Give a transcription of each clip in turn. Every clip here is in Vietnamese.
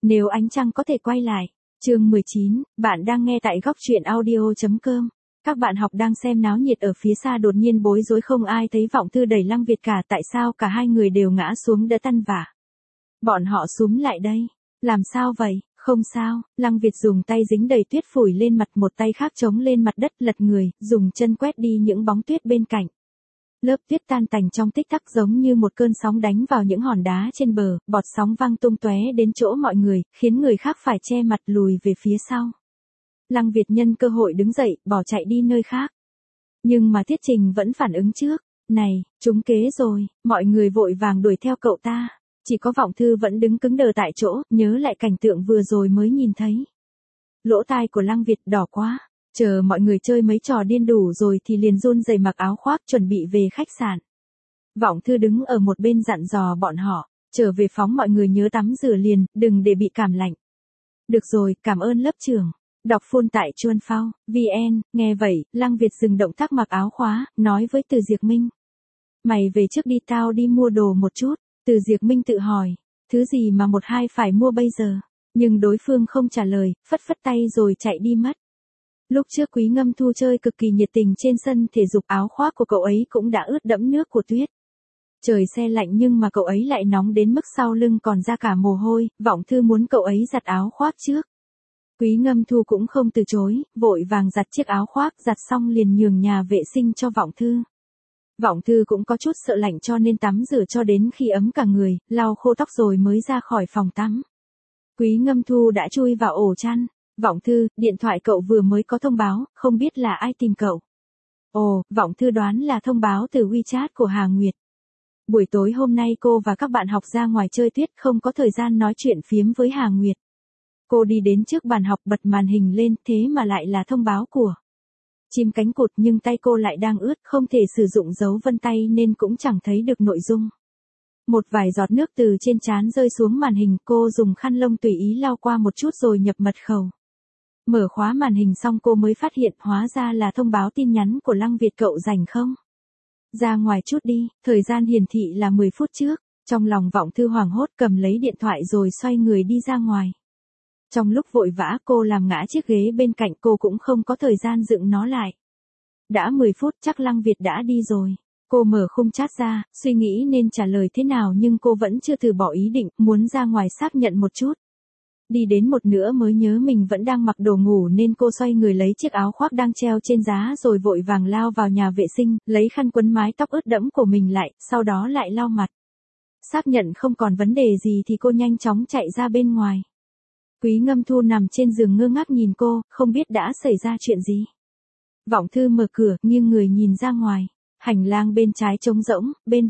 Nếu ánh trăng có thể quay lại. Chương 19, bạn đang nghe tại góc truyện audio.com. Các bạn học đang xem náo nhiệt ở phía xa đột nhiên bối rối không ai thấy Vọng Thư đẩy Lăng Việt cả, tại sao cả hai người đều ngã xuống đỡ tăn vả. Bọn họ xúm lại đây. Làm sao vậy? Không sao, Lăng Việt dùng tay dính đầy tuyết phủi lên mặt, một tay khác chống lên mặt đất lật người, dùng chân quét đi những bóng tuyết bên cạnh. Lớp tuyết tan tành trong tích tắc giống như một cơn sóng đánh vào những hòn đá trên bờ, bọt sóng văng tung tóe đến chỗ mọi người, khiến người khác phải che mặt lùi về phía sau. Lăng Việt nhân cơ hội đứng dậy, bỏ chạy đi nơi khác. Nhưng mà Tiết Trình vẫn phản ứng trước. Này, trúng kế rồi, mọi người vội vàng đuổi theo cậu ta. Chỉ có Vọng Thư vẫn đứng cứng đờ tại chỗ, nhớ lại cảnh tượng vừa rồi mới nhìn thấy. Lỗ tai của Lăng Việt đỏ quá. Chờ mọi người chơi mấy trò điên đủ rồi thì liền run rẩy mặc áo khoác chuẩn bị về khách sạn. Vọng Thư đứng ở một bên dặn dò bọn họ, trở về phóng mọi người nhớ tắm rửa liền, đừng để bị cảm lạnh. Được rồi, cảm ơn lớp trưởng. Đọc full tại Chuan Phao, VN, nghe vậy, Lăng Việt dừng động tác mặc áo khóa, nói với Từ Diệc Minh. Mày về trước đi, tao đi mua đồ một chút. Từ Diệc Minh tự hỏi, thứ gì mà một hai phải mua bây giờ, nhưng đối phương không trả lời, phất phất tay rồi chạy đi mất. Lúc trước Quý Ngâm Thu chơi cực kỳ nhiệt tình trên sân thể dục, áo khoác của cậu ấy cũng đã ướt đẫm nước của tuyết. Trời se lạnh nhưng mà cậu ấy lại nóng đến mức sau lưng còn ra cả mồ hôi, Vọng Thư muốn cậu ấy giặt áo khoác trước. Quý Ngâm Thu cũng không từ chối, vội vàng giặt chiếc áo khoác, giặt xong liền nhường nhà vệ sinh cho Vọng Thư. Vọng Thư cũng có chút sợ lạnh cho nên tắm rửa cho đến khi ấm cả người, lau khô tóc rồi mới ra khỏi phòng tắm. Quý Ngâm Thu đã chui vào ổ chăn. Vọng Thư, điện thoại cậu vừa mới có thông báo, không biết là ai tìm cậu. Ồ, Vọng Thư đoán là thông báo từ WeChat của Hà Nguyệt. Buổi tối hôm nay cô và các bạn học ra ngoài chơi tuyết, không có thời gian nói chuyện phiếm với Hà Nguyệt. Cô đi đến trước bàn học bật màn hình lên, thế mà lại là thông báo của Chim Cánh Cụt, nhưng tay cô lại đang ướt, không thể sử dụng dấu vân tay nên cũng chẳng thấy được nội dung. Một vài giọt nước từ trên trán rơi xuống màn hình, cô dùng khăn lông tùy ý lau qua một chút rồi nhập mật khẩu. Mở khóa màn hình xong cô mới phát hiện hóa ra là thông báo tin nhắn của Lăng Việt, cậu rảnh không? Ra ngoài chút đi, thời gian hiển thị là 10 phút trước. Trong lòng Vọng Thư hoảng hốt cầm lấy điện thoại rồi xoay người đi ra ngoài. Trong lúc vội vã cô làm ngã chiếc ghế bên cạnh, cô cũng không có thời gian dựng nó lại. Đã 10 phút chắc Lăng Việt đã đi rồi. Cô mở khung chat ra, suy nghĩ nên trả lời thế nào nhưng cô vẫn chưa từ bỏ ý định, muốn ra ngoài xác nhận một chút. Đi đến một nửa mới nhớ mình vẫn đang mặc đồ ngủ nên cô xoay người lấy chiếc áo khoác đang treo trên giá rồi vội vàng lao vào nhà vệ sinh, lấy khăn quấn mái tóc ướt đẫm của mình lại, sau đó lại lau mặt. Xác nhận không còn vấn đề gì thì cô nhanh chóng chạy ra bên ngoài. Quý Ngâm Thu nằm trên giường ngơ ngác nhìn cô, không biết đã xảy ra chuyện gì. Vọng Thư mở cửa, nghiêng người nhìn ra ngoài. Hành lang bên trái trống rỗng,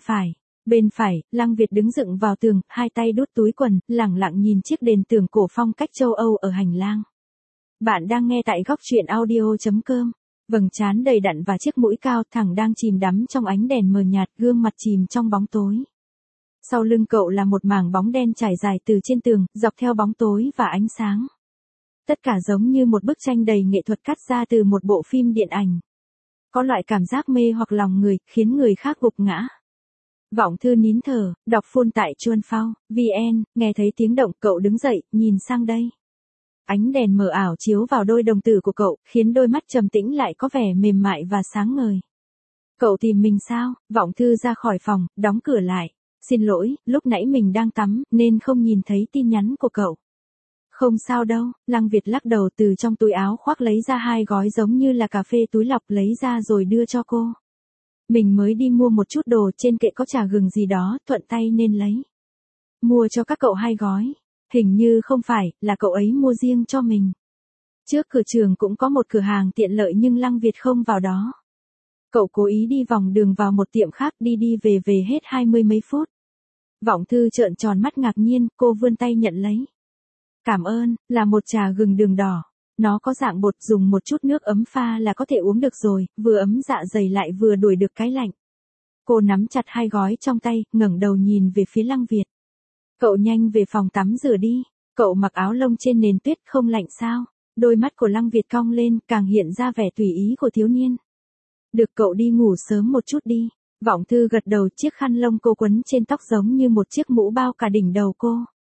bên phải, Lăng Việt đứng dựng vào tường, hai tay đút túi quần, lẳng lặng nhìn chiếc đền tường cổ phong cách châu Âu ở hành lang. Bạn đang nghe tại góc truyện audio.com. Vầng trán đầy đặn và chiếc mũi cao thẳng đang chìm đắm trong ánh đèn mờ nhạt, gương mặt chìm trong bóng tối. Sau lưng cậu là một mảng bóng đen trải dài từ trên tường, dọc theo bóng tối và ánh sáng. Tất cả giống như một bức tranh đầy nghệ thuật cắt ra từ một bộ phim điện ảnh. Có loại cảm giác mê hoặc lòng người, khiến người khác gục ngã. Vọng Thư nín thở, đọc full tại Chuan Phao, VN, nghe thấy tiếng động cậu đứng dậy, nhìn sang đây. Ánh đèn mờ ảo chiếu vào đôi đồng tử của cậu, khiến đôi mắt trầm tĩnh lại có vẻ mềm mại và sáng ngời. Cậu tìm mình sao? Vọng Thư ra khỏi phòng, đóng cửa lại. Xin lỗi, lúc nãy mình đang tắm, nên không nhìn thấy tin nhắn của cậu. Không sao đâu, Lăng Việt lắc đầu, từ trong túi áo khoác lấy ra 2 gói giống như là cà phê túi lọc, lấy ra rồi đưa cho cô. Mình mới đi mua một chút đồ, trên kệ có trà gừng gì đó, thuận tay nên lấy. Mua cho các cậu 2 gói. Hình như không phải, là cậu ấy mua riêng cho mình. Trước cửa trường cũng có một cửa hàng tiện lợi nhưng Lăng Việt không vào đó. Cậu cố ý đi vòng đường vào một tiệm khác, đi về hết 20 mấy phút. Vọng Thư trợn tròn mắt ngạc nhiên, cô vươn tay nhận lấy. Cảm ơn, là một trà gừng đường đỏ. Nó có dạng bột, dùng một chút nước ấm pha là có thể uống được rồi, vừa ấm dạ dày lại vừa đuổi được cái lạnh. Cô nắm chặt 2 gói trong tay, ngẩng đầu nhìn về phía Lăng Việt. Cậu nhanh về phòng tắm rửa đi. Cậu mặc áo lông trên nền tuyết, không lạnh sao? Đôi mắt của Lăng Việt cong lên, càng hiện ra vẻ tùy ý của thiếu niên. Được, cậu đi ngủ sớm một chút đi. Vọng Thư gật đầu, chiếc khăn lông cô quấn trên tóc giống như một chiếc mũ bao cả đỉnh đầu cô.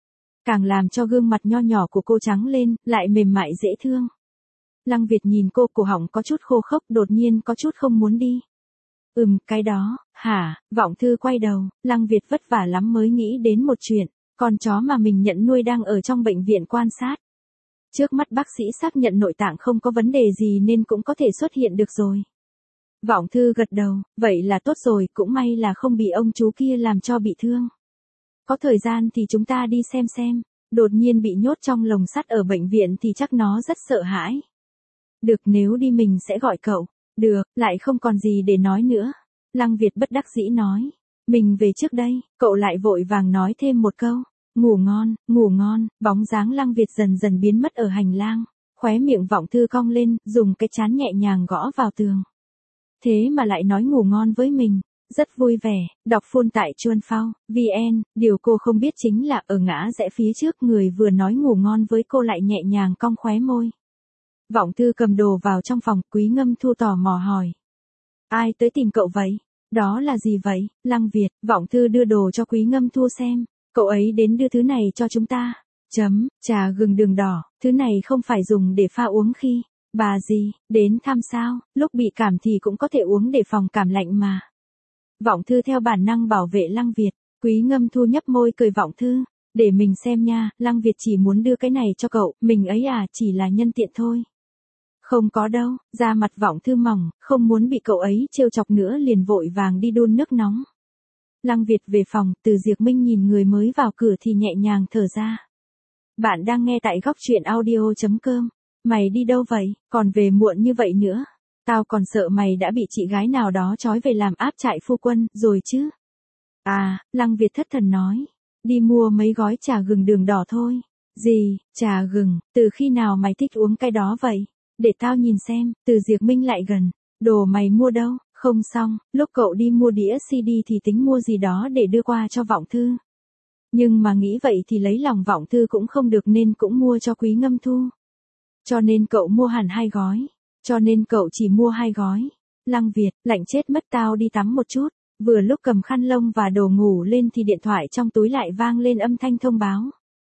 càng làm cho gương mặt nho nhỏ của cô trắng lên, lại mềm mại dễ thương. Lăng Việt nhìn cô, cổ họng có chút khô khốc, đột nhiên có chút không muốn đi. Cái đó, hả? Vọng Thư quay đầu, Lăng Việt vất vả lắm mới nghĩ đến một chuyện, con chó mà mình nhận nuôi đang ở trong bệnh viện quan sát. Trước mắt bác sĩ xác nhận nội tạng không có vấn đề gì nên cũng có thể xuất hiện được rồi. Vọng Thư gật đầu, vậy là tốt rồi, cũng may là không bị ông chú kia làm cho bị thương. Có thời gian thì chúng ta đi xem. Đột nhiên bị nhốt trong lồng sắt ở bệnh viện thì chắc nó rất sợ hãi. Được, nếu đi mình sẽ gọi cậu. Được, lại không còn gì để nói nữa. Lăng Việt bất đắc dĩ nói. Mình về trước đây, cậu lại vội vàng nói thêm một câu. Ngủ ngon, bóng dáng Lăng Việt dần dần biến mất ở hành lang. Khóe miệng Vọng Thư cong lên, dùng cái trán nhẹ nhàng gõ vào tường. Thế mà lại nói ngủ ngon với mình. Rất vui vẻ, đọc full tại Chuan Phao, VN, điều cô không biết chính là ở ngã rẽ phía trước người vừa nói ngủ ngon với cô lại nhẹ nhàng cong khóe môi. Vọng Thư cầm đồ vào trong phòng, Quý Ngâm Thu tò mò hỏi. Ai tới tìm cậu vậy? Đó là gì vậy? Lăng Việt, Vọng Thư đưa đồ cho Quý Ngâm Thu xem. Cậu ấy đến đưa thứ này cho chúng ta. Trà gừng đường đỏ, thứ này không phải dùng để pha uống khi bà gì đến thăm sao, lúc bị cảm thì cũng có thể uống để phòng cảm lạnh mà. Vọng Thư theo bản năng bảo vệ Lăng Việt. Quý Ngâm Thu nhấp môi cười. Vọng Thư, để mình xem nha, Lăng Việt chỉ muốn đưa cái này cho cậu, mình ấy chỉ là nhân tiện thôi. Không có đâu, da mặt Vọng Thư mỏng, không muốn bị cậu ấy trêu chọc nữa liền vội vàng đi đun nước nóng. Lăng Việt về phòng, Từ Diệc Minh nhìn người mới vào cửa thì nhẹ nhàng thở ra. Bạn đang nghe tại góc truyện audio.com. Mày đi đâu vậy, còn về muộn như vậy nữa? Tao còn sợ mày đã bị chị gái nào đó trói về làm áp trại phu quân, rồi chứ? Lăng Việt thất thần nói. Đi mua mấy gói trà gừng đường đỏ thôi. Gì, trà gừng, từ khi nào mày thích uống cái đó vậy? Để tao nhìn xem. Từ Diệc Minh lại gần. Đồ mày mua đâu? Không xong, lúc cậu đi mua đĩa CD thì tính mua gì đó để đưa qua cho Vọng Thư. Nhưng mà nghĩ vậy thì lấy lòng Vọng Thư cũng không được nên cũng mua cho Quý Ngâm Thu. Cho nên cậu mua hẳn 2 gói. Cho nên cậu chỉ mua 2 gói. Lăng Việt, lạnh chết mất, tao đi tắm một chút. Vừa lúc cầm khăn lông và đồ ngủ lên thì điện thoại trong túi lại vang lên âm thanh thông báo.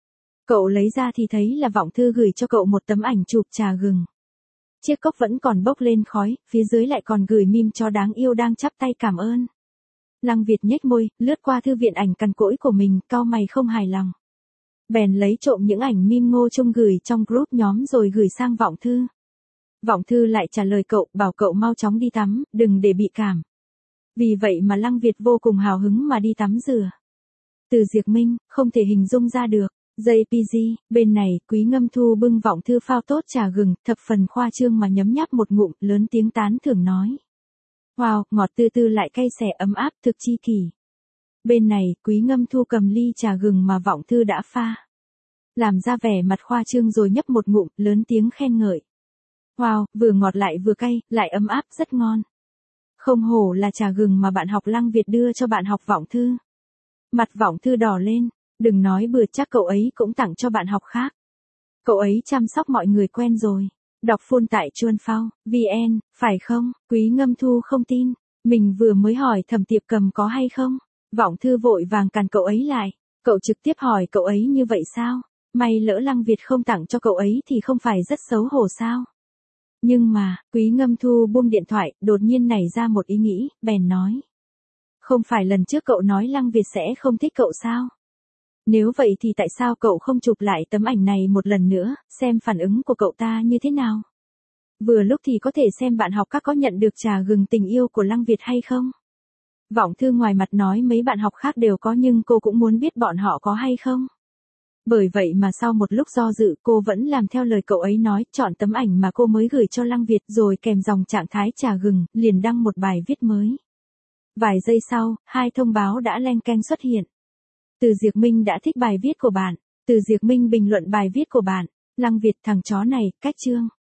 Cậu lấy ra thì thấy là Vọng Thư gửi cho cậu một tấm ảnh chụp trà gừng. Chiếc cốc vẫn còn bốc lên khói, phía dưới lại còn gửi meme cho đáng yêu đang chắp tay cảm ơn. Lăng Việt nhếch môi, lướt qua thư viện ảnh cằn cỗi của mình, cau mày không hài lòng. Bèn lấy trộm những ảnh meme Ngô Trung gửi trong group nhóm rồi gửi sang Vọng Thư. Vọng Thư lại trả lời cậu, bảo cậu mau chóng đi tắm, đừng để bị cảm. Vì vậy mà Lăng Việt vô cùng hào hứng mà đi tắm rửa. Từ Diệc Minh, không thể hình dung ra được. JPG, bên này, Quý Ngâm Thu bưng Vọng Thư phao tốt trà gừng, thập phần khoa trương mà nhấm nháp một ngụm, lớn tiếng tán thưởng nói. Wow, ngọt tư tư lại cay xè ấm áp, thực chi kỷ. Bên này, Quý Ngâm Thu cầm ly trà gừng mà Vọng Thư đã pha. Làm ra vẻ mặt khoa trương rồi nhấp một ngụm, lớn tiếng khen ngợi. Wow, vừa ngọt lại vừa cay, lại ấm áp, rất ngon. Không hổ là trà gừng mà bạn học Lăng Việt đưa cho bạn học Vọng Thư. Mặt Vọng Thư đỏ lên, đừng nói bừa, chắc cậu ấy cũng tặng cho bạn học khác. Cậu ấy chăm sóc mọi người quen rồi. Đọc full tại Chuan Phao, VN, phải không? Quý Ngâm Thu không tin. Mình vừa mới hỏi Thẩm Tiệp Cầm có hay không? Vọng Thư vội vàng cản cậu ấy lại. Cậu trực tiếp hỏi cậu ấy như vậy sao? May lỡ Lăng Việt không tặng cho cậu ấy thì không phải rất xấu hổ sao? Nhưng mà, Quý Ngâm Thu buông điện thoại, đột nhiên nảy ra một ý nghĩ, bèn nói. Không phải lần trước cậu nói Lăng Việt sẽ không thích cậu sao? Nếu vậy thì tại sao cậu không chụp lại tấm ảnh này một lần nữa, xem phản ứng của cậu ta như thế nào? Vừa lúc thì có thể xem bạn học các có nhận được trà gừng tình yêu của Lăng Việt hay không? Vọng Thư ngoài mặt nói mấy bạn học khác đều có nhưng cô cũng muốn biết bọn họ có hay không? Bởi vậy mà sau một lúc do dự cô vẫn làm theo lời cậu ấy nói, chọn tấm ảnh mà cô mới gửi cho Lăng Việt rồi kèm dòng trạng thái trà gừng, liền đăng một bài viết mới. Vài giây sau, 2 thông báo đã leng keng xuất hiện. Từ Diệc Minh đã thích bài viết của bạn. Từ Diệc Minh bình luận bài viết của bạn. Lăng Việt, thằng chó này, cách chương.